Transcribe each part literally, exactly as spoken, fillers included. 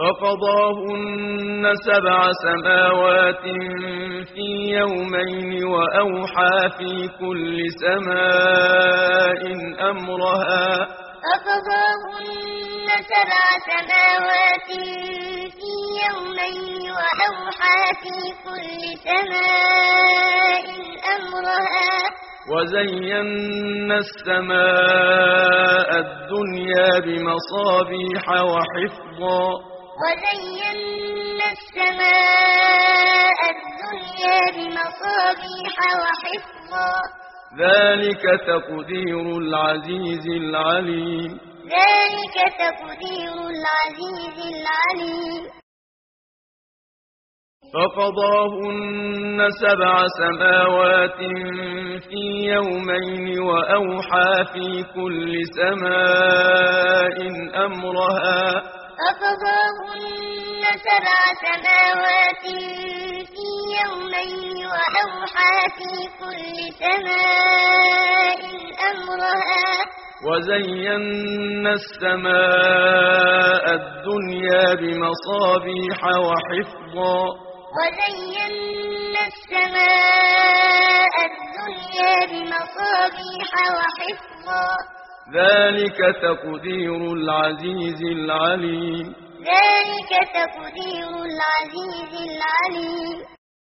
فقضاهن سبع سماوات في يومين وأوحى في كل سماء أمرها فقضاهن سبع سماوات في يومين وأوحى في كل سماء أمرها وزينا السماء الدنيا بمصابيح وحفظا وزينا السماء الدنيا بمصابيح وحفظا ذلك تقدير العزيز العليم ذلك تقدير العزيز العليم فقضاهن سبع سماوات في يومين وأوحى في كل سماء أمرها فقضاهن سبع سماوات في يومين وأوحى في كل سماء أمرها وزينا السماء الدنيا بمصابيح وحفظا وزينا السماء الدنيا بمصابيح وحفظا ذلك تقدير العزيز العليم ذلك تقدير العزيز العليم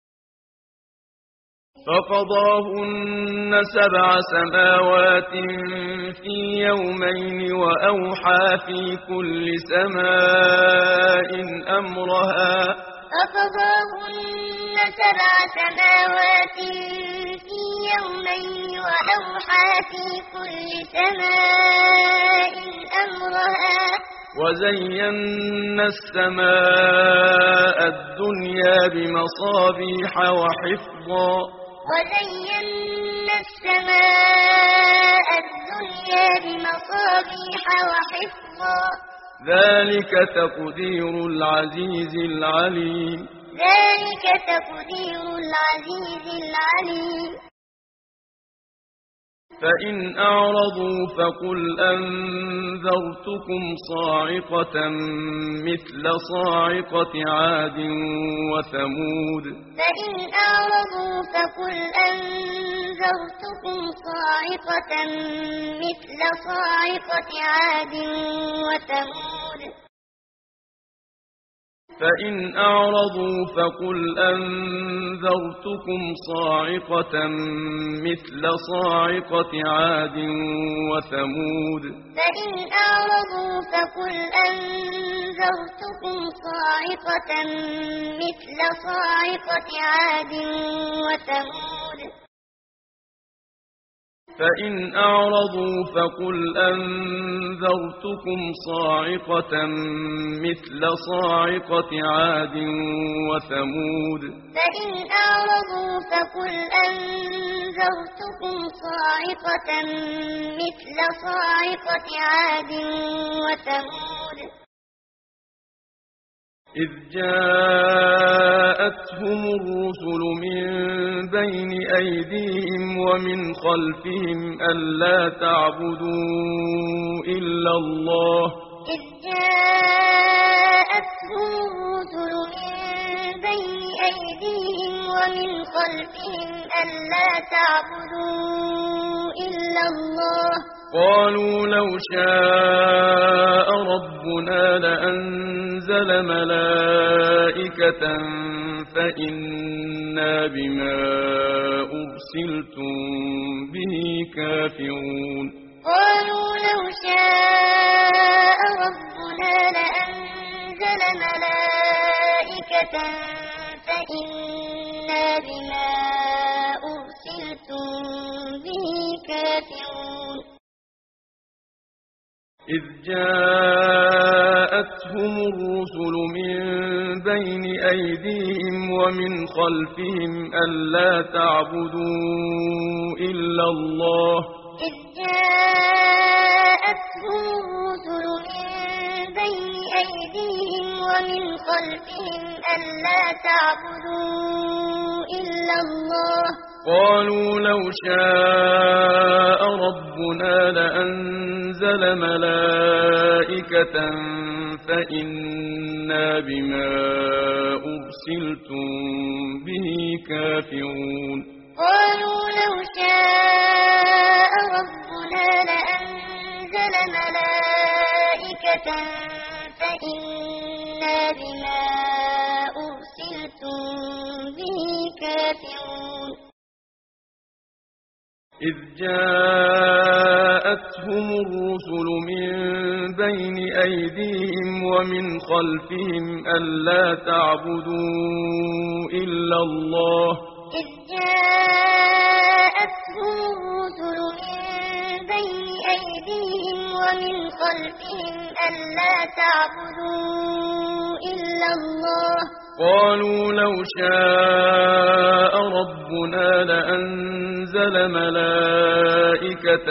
فقضاهن سبع سماوات في يومين وأوحى في كل سماء أمرها فقضاهن سبع سماوات في يومين وأوحى في كل سماء أمرها وزينا السماء الدنيا بمصابيح وحفظا وزينا السماء الدنيا بمصابيح وحفظا ذلك تقدير العزيز العليم ذلك تقدير العزيز العليم فإن أعرضوا فقل أنذرتكم صاعقة مثل صاعقة عاد وثمود فإن أعرضوا فقل أنذرتكم صاعقة مثل صاعقة عاد وثمود فإن أعرضوا فقل أنذرتكم صاعقة مثل صاعقة عاد وثمود فإن أعرضوا فقل أنذرتكم صاعقة مثل صاعقة عاد وثمود فإن أعرضوا فقل أنذرتكم صاعقة مثل صاعقة عاد وثمود فإن أعرضوا فقل أنذرتكم صاعقة مثل صاعقة عاد وثمود إذ جاءتهم الرسل من بين أيديهم ومن خلفهم ألا تعبدوا إلا الله إذ جاءتهم الرسل من بين أيديهم ومن خلفهم ألا تعبدوا إلا الله قالوا لو شاء ربنا لأنزل ملائكة فإنا بما أرسلتم به كافرون قالوا لو شاء ربنا لأنزل ملائكة فإنا بما أرسلتم به كافرون إذ جاءتهم الرسل من بين أيديهم ومن خلفهم ألا تعبدوا إلا الله إذ جاءتهم الرسل من بين أيديهم ومن خلفهم ألا تعبدوا إلا الله قالوا لو شاء ربنا لأنزل ملائكة فإنا بما أرسلتم به كافرون قالوا لو شاء ربنا لأنزل ملائكة فإنا بما أرسلتم به كافرون إذ جاءتهم الرسل من بين أيديهم ومن خلفهم ألا تعبدوا إلا الله إذ جاءتهم الرسل من بين أيديهم ومن خلفهم ألا تعبدوا إلا الله قالوا لو شاء ربنا لأنزل ملائكة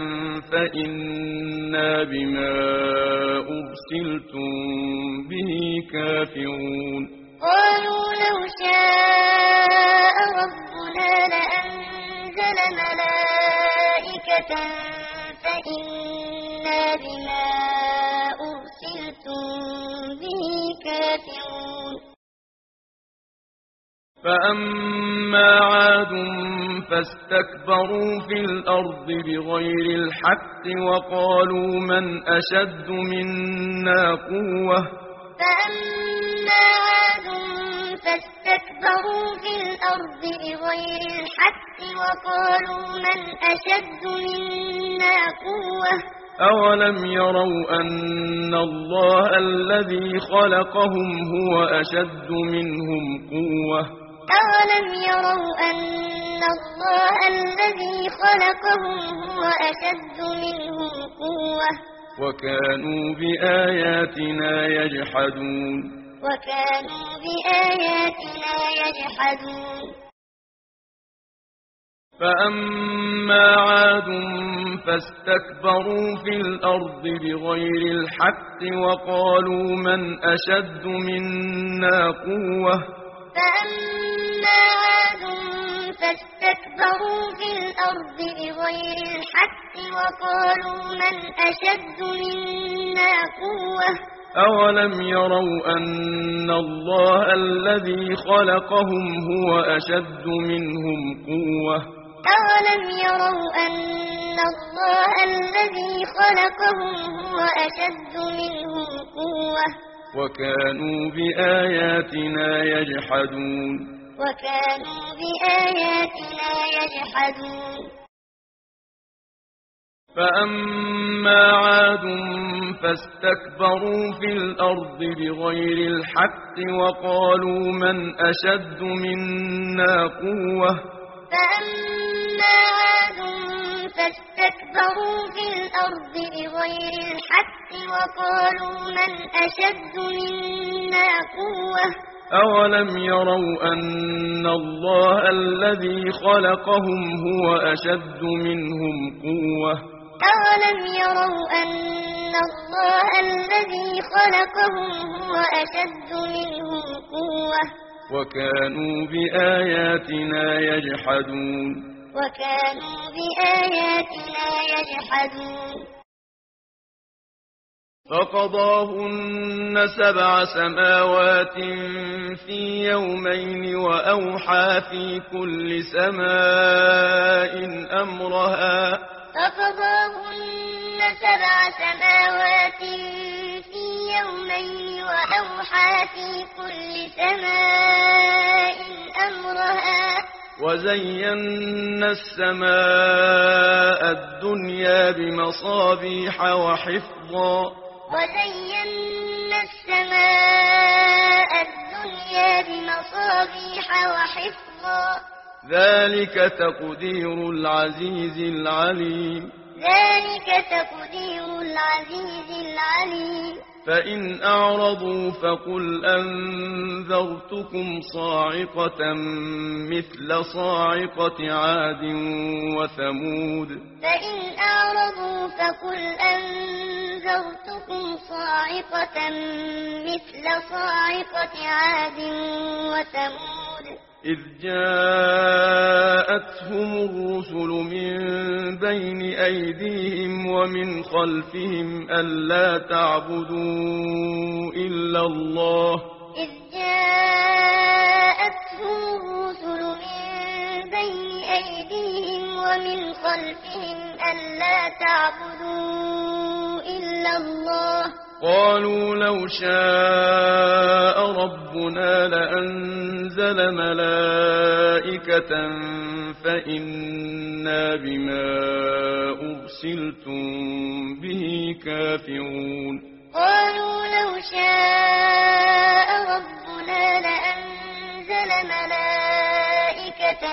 فإنا بما أرسلتم به كافرون قالوا لو شاء ربنا لأنزل ملائكة فإنا بما أرسلتم به كافرون فأما عاد فاستكبروا في الأرض بغير الحق وقالوا من أشد منا قوة فأما عاد فاستكبروا في الأرض بغير الحق وقالوا من أشد منا قوة أولم يروا أن الله الذي خلقهم هو أشد منهم قوة أولم يروا أن الله الذي خلقهم هو أشد منهم قوة وكانوا بآياتنا يجحدون وكانوا بآياتنا يجحدون فأما عاد فاستكبروا في الأرض بغير الحق وقالوا من أشد منا قوة فأما عاد فاستكبروا في الأرض بغير الحق وقالوا من أشد منا قوة أولم يروا أن الله الذي خلقهم هو أشد منهم قوة أولم يروا أن الله الذي خلقهم هو أشد منهم قوة وكانوا بآياتنا يجحدون وكانوا بآياتنا يجحدون فأما عاد فاستكبروا في الأرض بغير الحق وقالوا من أشد منا قوة فأما عاد فاستكبروا في الأرض بغير الحق وقالوا من أشد منا قوة أولم يروا أن الله الذي خلقهم هو أشد منهم قوة أولم يروا أن الله الذي خلقهم هو أشد منهم قوة وكانوا بآياتنا يجحدون وكانوا بآياتنا يجحدون فقضاهن سبع سماوات في يومين وأوحى في كل سماء أمرها فقضاهن سبع سماوات في يومين وأوحى في كل سماء أمرها وزينا السماء الدنيا بمصابيح وحفظا وزينا السماء الدنيا بمصابيح وحفظا ذلك تقدير العزيز العليم ذلك تقدير العزيز العليم فإن أعرضوا فقل أنذرتكم صاعقة مثل صاعقة عاد وثمود فإن أعرضوا فقل أنذرتكم صاعقة مثل صاعقة عاد وثمود إذ جاءتهم الرسل من بين أيديهم ومن خلفهم ألا تعبدوا إلا الله إذ جاءتهم الرسل من بين أيديهم ومن خلفهم ألا تعبدوا إلا الله قالوا لو شاء ربنا لأنزل ملائكة فإنا بما أرسلتم به كافرون قالوا لو شاء ربنا لأنزل ملائكة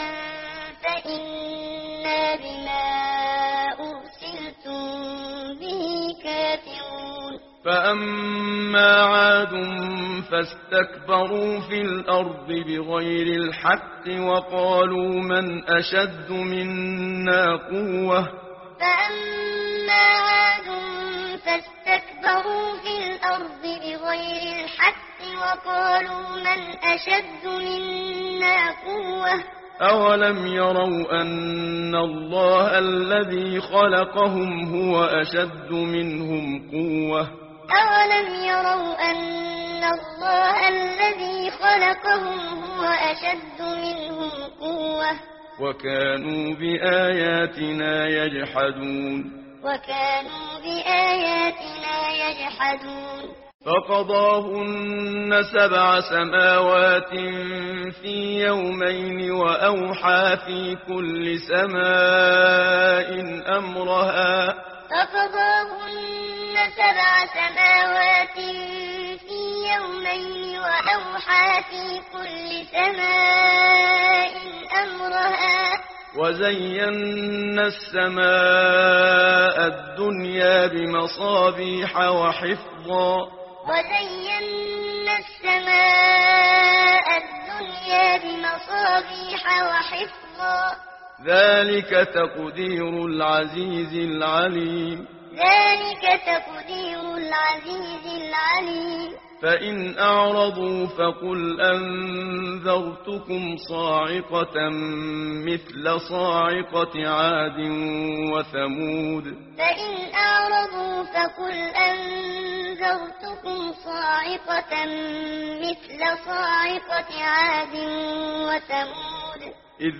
فإنا بما أرسلتم به كافرون فأما عاد فاستكبروا في الأرض بغير الحق وقالوا من أشد منا قوة فأما عاد فاستكبروا في الأرض بغير الحق وقالوا من أشد منا قوة أولم يروا أن الله الذي خلقهم هو أشد منهم قوة أولم يروا أن الله الذي خلقهم هو أشد منهم قوة وكانوا بآياتنا يجحدون وكانوا بآياتنا يجحدون فقضاهن سبع سماوات في يومين وأوحى في كل سماء أمرها فقضاهن سبع سماوات في يومين وأوحى في كل سماء أمرها وزينا السماء الدنيا بمصابيح وحفظا وزينا السماء الدنيا بمصابيح وحفظا ذلك تقدير العزيز العليم ذلك تقدير العزيز العليم فإن أعرضوا فقل أنذرتكم صاعقة مثل صاعقة عاد وثمود فإن أعرضوا فقل أنذرتكم صاعقة مثل صاعقة عاد وثمود إذ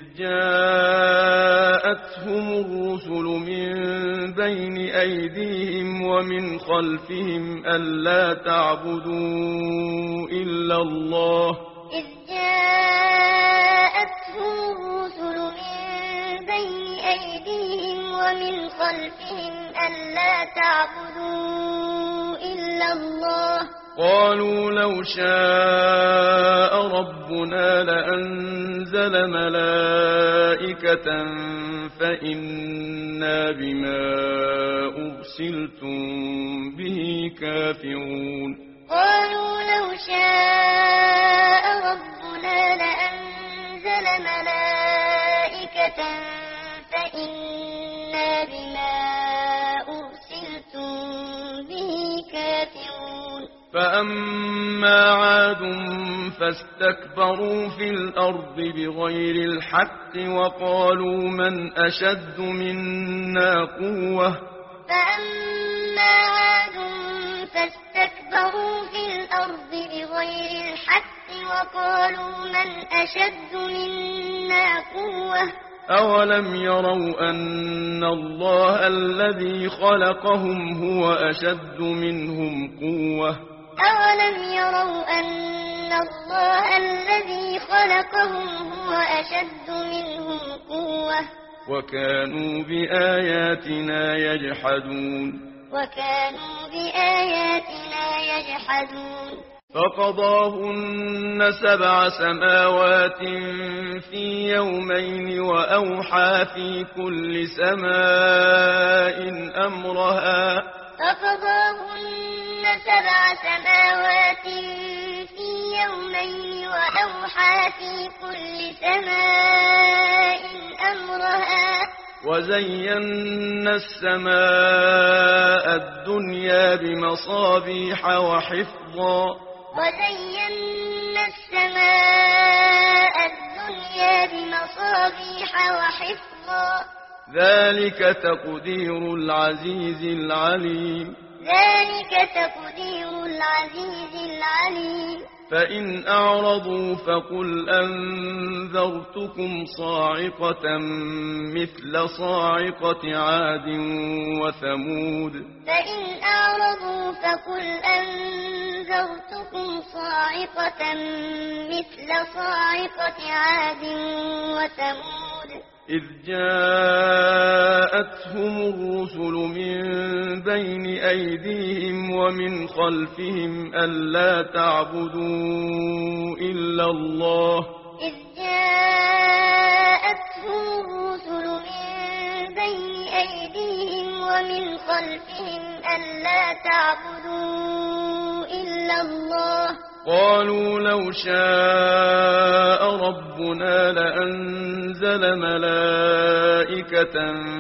جاءتهم الرسل من بين أيديهم ومن خلفهم ألا تعبدوا إلا الله إذ جاءتهم الرسل من بين أيديهم ومن خلفهم ألا تعبدوا إلا الله قالوا لو شاء ربنا لأنزل ملائكة فإنا بما أرسلتم به كافرون قالوا لو شاء ربنا لأنزل ملائكة فإنا بما أرسلتم به كافرون فأما عاد فاستكبروا في الأرض بغير الحق وقالوا من أشد منا قوة فأما عاد فاستكبروا في الأرض بغير الحق وقالوا من أشد منا قوة أولم يروا أن الله الذي خلقهم هو أشد منهم قوة أولم يروا أن الله الذي خلقهم هو أشد منهم قوة وكانوا بآياتنا يجحدون وكانوا بآياتنا يجحدون فقضاهن سبع سماوات في يومين وأوحى في كل سماء أمرها فقضاهن سبع سماوات في يومين وأوحى في كل سماء أمرها وزينا السماء الدنيا بمصابيح وحفظا وزينا السماء الدنيا بمصابيح وحفظا ذلك تقدير العزيز العليم ذلك تقدير العزيز العليم فإن أعرضوا فقل أنذرتكم صاعقة مثل صاعقة عاد وثمود فإن أعرضوا فقل أنذرتكم صاعقة مثل صاعقة عاد وثمود إذ جاءتهم الرسل من بين أيديهم ومن خلفهم ألا تعبدوا إلا الله إذ جاءتهم الرسل من بين أيديهم ومن خلفهم ألا تعبدوا إلا الله قالوا لو شاء ربنا لأنزل ملائكة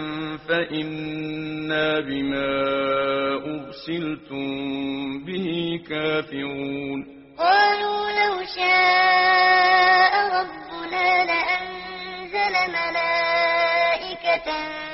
فإنا بما أرسلتم به كافرون قالوا لو شاء ربنا لأنزل ملائكة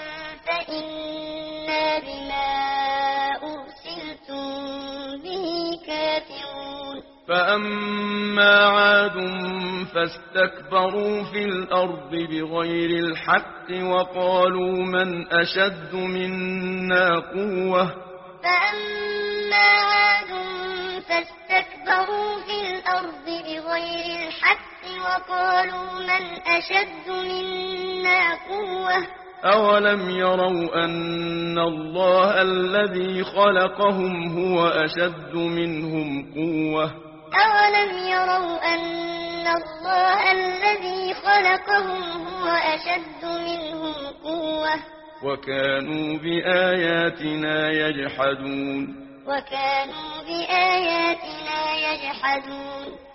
فإنا بما أرسلتم به كافرون فأما عاد فاستكبروا في الأرض بغير الحق وقالوا من أشد منا قوة فأما عاد فاستكبروا في الأرض بغير الحق وقالوا من أشد منا قوة أولم يروا أن الله الذي خلقهم هو أشد منهم قوة أولم يروا أن الله الذي خلقهم هو أشد منهم قوة وكانوا بآياتنا يجحدون وكانوا بآياتنا يجحدون